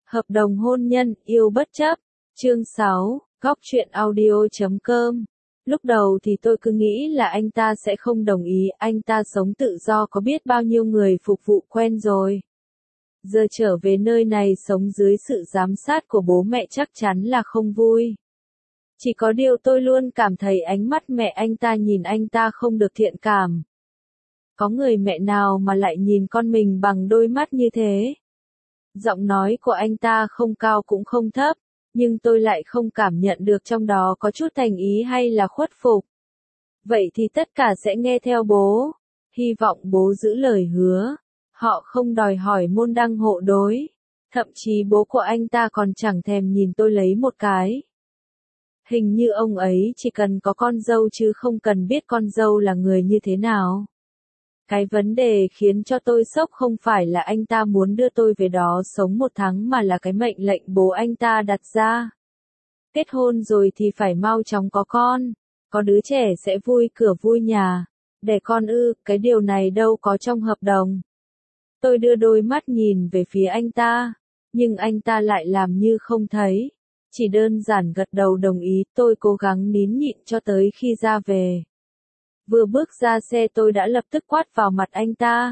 Hợp đồng hôn nhân, yêu bất chấp. Chương 6, Góc truyện audio.com. Lúc đầu thì tôi cứ nghĩ là anh ta sẽ không đồng ý, anh ta sống tự do có biết bao nhiêu người phục vụ quen rồi. Giờ trở về nơi này sống dưới sự giám sát của bố mẹ chắc chắn là không vui. Chỉ có điều tôi luôn cảm thấy ánh mắt mẹ anh ta nhìn anh ta không được thiện cảm. Có người mẹ nào mà lại nhìn con mình bằng đôi mắt như thế? Giọng nói của anh ta không cao cũng không thấp, nhưng tôi lại không cảm nhận được trong đó có chút thành ý hay là khuất phục. Vậy thì tất cả sẽ nghe theo bố. Hy vọng bố giữ lời hứa. Họ không đòi hỏi môn đăng hộ đối. Thậm chí bố của anh ta còn chẳng thèm nhìn tôi lấy một cái. Hình như ông ấy chỉ cần có con dâu chứ không cần biết con dâu là người như thế nào. Cái vấn đề khiến cho tôi sốc không phải là anh ta muốn đưa tôi về đó sống 1 tháng mà là cái mệnh lệnh bố anh ta đặt ra. Kết hôn rồi thì phải mau chóng có con, có đứa trẻ sẽ vui cửa vui nhà. Đẻ con ư, cái điều này đâu có trong hợp đồng. Tôi đưa đôi mắt nhìn về phía anh ta, nhưng anh ta lại làm như không thấy. Chỉ đơn giản gật đầu đồng ý, tôi cố gắng nín nhịn cho tới khi ra về. Vừa bước ra xe tôi đã lập tức quát vào mặt anh ta.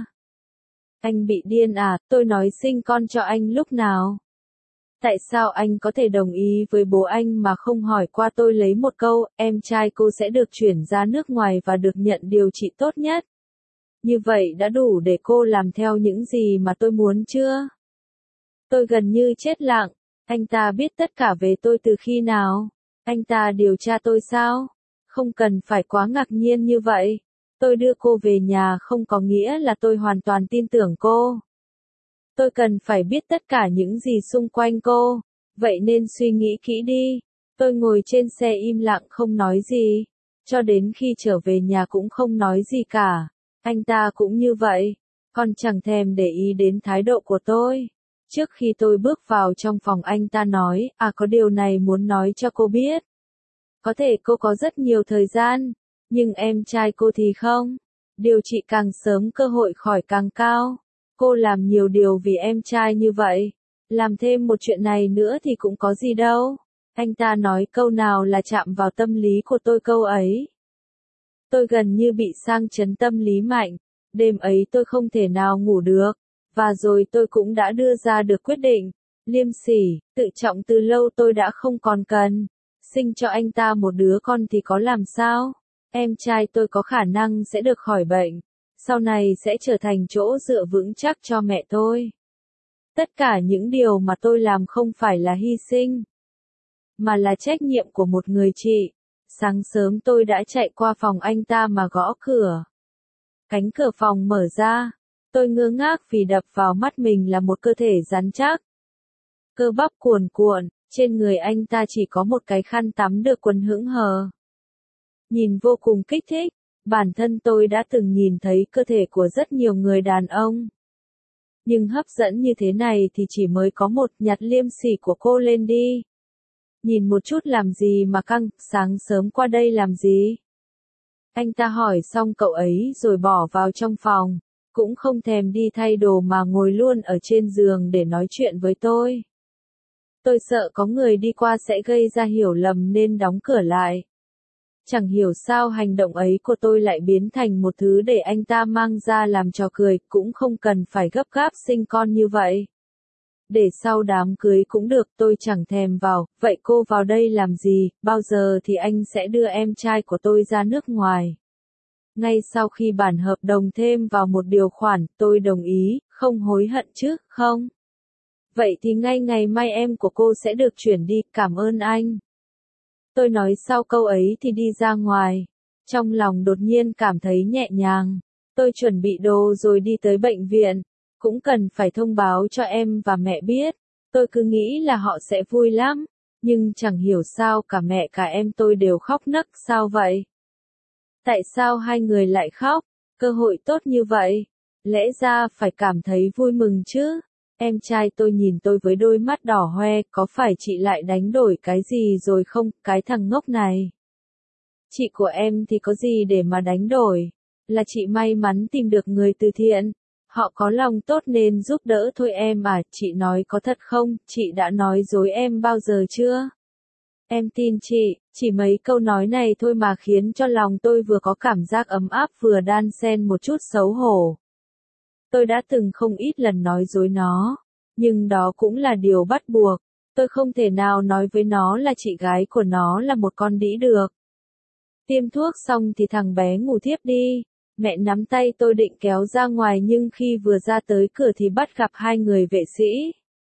Anh bị điên à, tôi nói sinh con cho anh lúc nào? Tại sao anh có thể đồng ý với bố anh mà không hỏi qua tôi lấy một câu, em trai cô sẽ được chuyển ra nước ngoài và được nhận điều trị tốt nhất. Như vậy đã đủ để cô làm theo những gì mà tôi muốn chưa? Tôi gần như chết lặng, anh ta biết tất cả về tôi từ khi nào? Anh ta điều tra tôi sao? Không cần phải quá ngạc nhiên như vậy. Tôi đưa cô về nhà không có nghĩa là tôi hoàn toàn tin tưởng cô. Tôi cần phải biết tất cả những gì xung quanh cô. Vậy nên suy nghĩ kỹ đi. Tôi ngồi trên xe im lặng không nói gì. Cho đến khi trở về nhà cũng không nói gì cả. Anh ta cũng như vậy. Còn chẳng thèm để ý đến thái độ của tôi. Trước khi tôi bước vào trong phòng anh ta nói, có điều này muốn nói cho cô biết. Có thể cô có rất nhiều thời gian, nhưng em trai cô thì không. Điều trị càng sớm cơ hội khỏi càng cao. Cô làm nhiều điều vì em trai như vậy. Làm thêm một chuyện này nữa thì cũng có gì đâu. Anh ta nói câu nào là chạm vào tâm lý của tôi câu ấy. Tôi gần như bị sang chấn tâm lý mạnh. Đêm ấy tôi không thể nào ngủ được. Và rồi tôi cũng đã đưa ra được quyết định. Liêm sỉ, tự trọng từ lâu tôi đã không còn cần. Sinh cho anh ta một đứa con thì có làm sao? Em trai tôi có khả năng sẽ được khỏi bệnh. Sau này sẽ trở thành chỗ dựa vững chắc cho mẹ tôi. Tất cả những điều mà tôi làm không phải là hy sinh, mà là trách nhiệm của một người chị. Sáng sớm tôi đã chạy qua phòng anh ta mà gõ cửa. Cánh cửa phòng mở ra. Tôi ngơ ngác vì đập vào mắt mình là một cơ thể rắn chắc. Cơ bắp cuồn cuộn, trên người anh ta chỉ có một cái khăn tắm được quấn hững hờ. Nhìn vô cùng kích thích, bản thân tôi đã từng nhìn thấy cơ thể của rất nhiều người đàn ông. Nhưng hấp dẫn như thế này thì chỉ mới có một, nhặt liêm sỉ của cô lên đi. Nhìn một chút làm gì mà căng, sáng sớm qua đây làm gì? Anh ta hỏi xong cậu ấy rồi bỏ vào trong phòng, cũng không thèm đi thay đồ mà ngồi luôn ở trên giường để nói chuyện với tôi. Tôi sợ có người đi qua sẽ gây ra hiểu lầm nên đóng cửa lại. Chẳng hiểu sao hành động ấy của tôi lại biến thành một thứ để anh ta mang ra làm trò cười, cũng không cần phải gấp gáp sinh con như vậy. Để sau đám cưới cũng được, tôi chẳng thèm vào, vậy cô vào đây làm gì, bao giờ thì anh sẽ đưa em trai của tôi ra nước ngoài. Ngay sau khi bản hợp đồng thêm vào một điều khoản, tôi đồng ý, không hối hận chứ, không? Vậy thì ngay ngày mai em của cô sẽ được chuyển đi, cảm ơn anh. Tôi nói sau câu ấy thì đi ra ngoài. Trong lòng đột nhiên cảm thấy nhẹ nhàng. Tôi chuẩn bị đồ rồi đi tới bệnh viện. Cũng cần phải thông báo cho em và mẹ biết. Tôi cứ nghĩ là họ sẽ vui lắm. Nhưng chẳng hiểu sao cả mẹ cả em tôi đều khóc nấc, sao vậy? Tại sao hai người lại khóc? Cơ hội tốt như vậy. Lẽ ra phải cảm thấy vui mừng chứ. Em trai tôi nhìn tôi với đôi mắt đỏ hoe, có phải chị lại đánh đổi cái gì rồi không, cái thằng ngốc này. Chị của em thì có gì để mà đánh đổi, là chị may mắn tìm được người từ thiện. Họ có lòng tốt nên giúp đỡ thôi em à, chị nói có thật không, chị đã nói dối em bao giờ chưa? Em tin chị, chỉ mấy câu nói này thôi mà khiến cho lòng tôi vừa có cảm giác ấm áp vừa đan xen một chút xấu hổ. Tôi đã từng không ít lần nói dối nó, nhưng đó cũng là điều bắt buộc, tôi không thể nào nói với nó là chị gái của nó là một con đĩ được. Tiêm thuốc xong thì thằng bé ngủ thiếp đi, mẹ nắm tay tôi định kéo ra ngoài nhưng khi vừa ra tới cửa thì bắt gặp hai người vệ sĩ.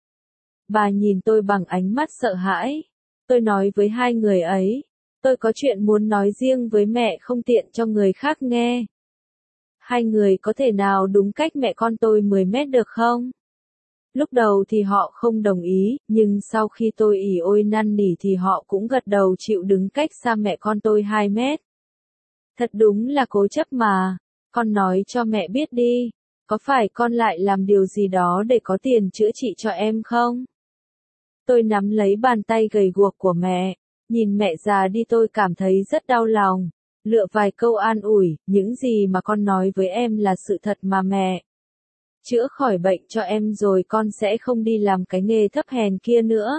Bà nhìn tôi bằng ánh mắt sợ hãi. Tôi nói với hai người ấy, tôi có chuyện muốn nói riêng với mẹ không tiện cho người khác nghe. Hai người có thể nào đúng cách mẹ con tôi 10 mét được không? Lúc đầu thì họ không đồng ý, nhưng sau khi tôi ỉ ôi năn nỉ thì họ cũng gật đầu chịu đứng cách xa mẹ con tôi 2 mét. Thật đúng là cố chấp mà, con nói cho mẹ biết đi, có phải con lại làm điều gì đó để có tiền chữa trị cho em không? Tôi nắm lấy bàn tay gầy guộc của mẹ, nhìn mẹ già đi tôi cảm thấy rất đau lòng, lựa vài câu an ủi, những gì mà con nói với em là sự thật mà mẹ. Chữa khỏi bệnh cho em rồi con sẽ không đi làm cái nghề thấp hèn kia nữa.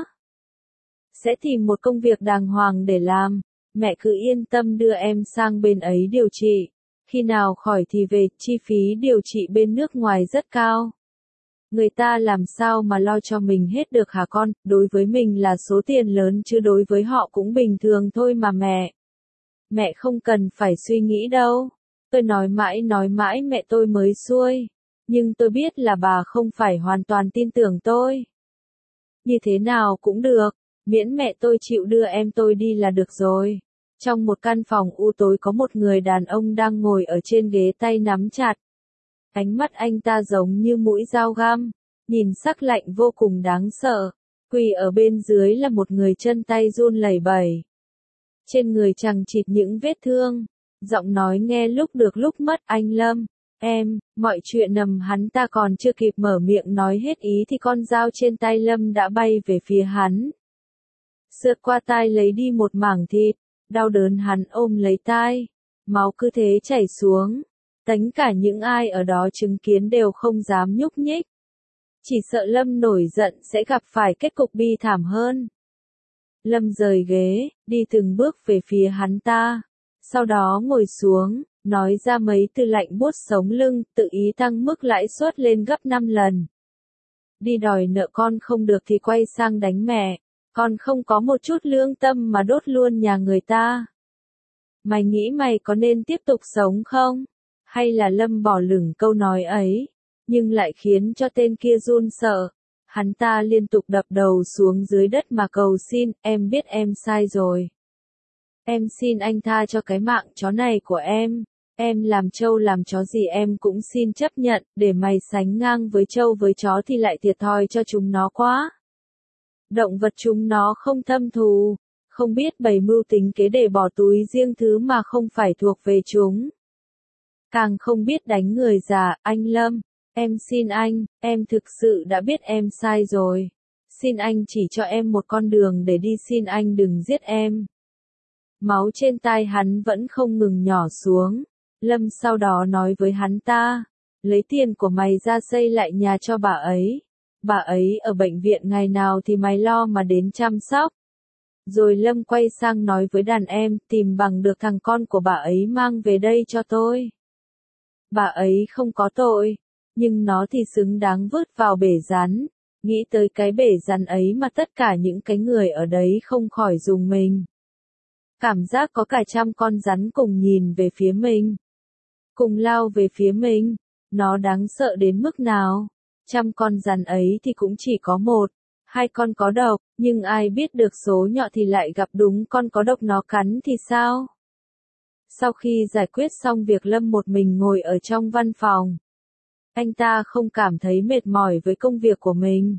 Sẽ tìm một công việc đàng hoàng để làm, mẹ cứ yên tâm đưa em sang bên ấy điều trị. Khi nào khỏi thì về, chi phí điều trị bên nước ngoài rất cao. Người ta làm sao mà lo cho mình hết được hả con, đối với mình là số tiền lớn chứ đối với họ cũng bình thường thôi mà mẹ. Mẹ không cần phải suy nghĩ đâu. Tôi nói mãi mẹ tôi mới xuôi. Nhưng tôi biết là bà không phải hoàn toàn tin tưởng tôi. Như thế nào cũng được, miễn mẹ tôi chịu đưa em tôi đi là được rồi. Trong một căn phòng u tối có một người đàn ông đang ngồi ở trên ghế tay nắm chặt. Ánh mắt anh ta giống như mũi dao găm, nhìn sắc lạnh vô cùng đáng sợ. Quỳ ở bên dưới là một người chân tay run lẩy bẩy. Trên người chằng chịt những vết thương, giọng nói nghe lúc được lúc mất. Anh Lâm, em, mọi chuyện nằm hắn ta còn chưa kịp mở miệng nói hết ý thì con dao trên tay Lâm đã bay về phía hắn. Sượt qua tai lấy đi một mảng thịt, đau đớn hắn ôm lấy tai, máu cứ thế chảy xuống. Tất cả những ai ở đó chứng kiến đều không dám nhúc nhích. Chỉ sợ Lâm nổi giận sẽ gặp phải kết cục bi thảm hơn. Lâm rời ghế, đi từng bước về phía hắn ta. Sau đó ngồi xuống, nói ra mấy từ lạnh buốt sống lưng, tự ý tăng mức lãi suất lên gấp 5 lần. Đi đòi nợ con không được thì quay sang đánh mẹ. Con không có một chút lương tâm mà đốt luôn nhà người ta. Mày nghĩ mày có nên tiếp tục sống không? Hay là Lâm bỏ lửng câu nói ấy, nhưng lại khiến cho tên kia run sợ. Hắn ta liên tục đập đầu xuống dưới đất mà cầu xin, em biết em sai rồi. Em xin anh tha cho cái mạng chó này của em làm trâu làm chó gì em cũng xin chấp nhận, để mày sánh ngang với trâu với chó thì lại thiệt thòi cho chúng nó quá. Động vật chúng nó không thâm thù, không biết bày mưu tính kế để bỏ túi riêng thứ mà không phải thuộc về chúng. Càng không biết đánh người già. Anh Lâm, em xin anh, em thực sự đã biết em sai rồi. Xin anh chỉ cho em một con đường để đi, xin anh đừng giết em. Máu trên tai hắn vẫn không ngừng nhỏ xuống. Lâm sau đó nói với hắn ta, lấy tiền của mày ra xây lại nhà cho bà ấy. Bà ấy ở bệnh viện ngày nào thì mày lo mà đến chăm sóc. Rồi Lâm quay sang nói với đàn em, tìm bằng được thằng con của bà ấy mang về đây cho tôi. Bà ấy không có tội, nhưng nó thì xứng đáng vứt vào bể rắn. Nghĩ tới cái bể rắn ấy mà tất cả những cái người ở đấy không khỏi rùng mình. Cảm giác có cả trăm con rắn cùng nhìn về phía mình. Cùng lao về phía mình. Nó đáng sợ đến mức nào? Trăm con rắn ấy thì cũng chỉ có một, hai con có độc, nhưng ai biết được số nhọ thì lại gặp đúng con có độc nó cắn thì sao? Sau khi giải quyết xong việc Lâm một mình ngồi ở trong văn phòng. Anh ta không cảm thấy mệt mỏi với công việc của mình.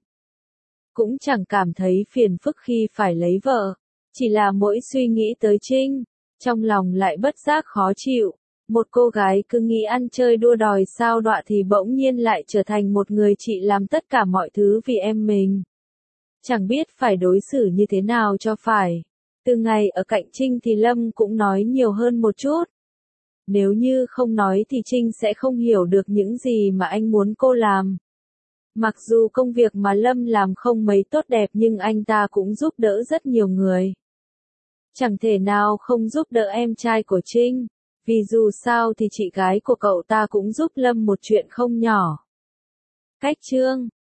Cũng chẳng cảm thấy phiền phức khi phải lấy vợ. Chỉ là mỗi suy nghĩ tới Trinh, trong lòng lại bất giác khó chịu. Một cô gái cứ nghĩ ăn chơi đua đòi sao đọa thì bỗng nhiên lại trở thành một người chị làm tất cả mọi thứ vì em mình. Chẳng biết phải đối xử như thế nào cho phải. Từ ngày ở cạnh Trinh thì Lâm cũng nói nhiều hơn một chút. Nếu như không nói thì Trinh sẽ không hiểu được những gì mà anh muốn cô làm. Mặc dù công việc mà Lâm làm không mấy tốt đẹp nhưng anh ta cũng giúp đỡ rất nhiều người. Chẳng thể nào không giúp đỡ em trai của Trinh, vì dù sao thì chị gái của cậu ta cũng giúp Lâm một chuyện không nhỏ. Cách chương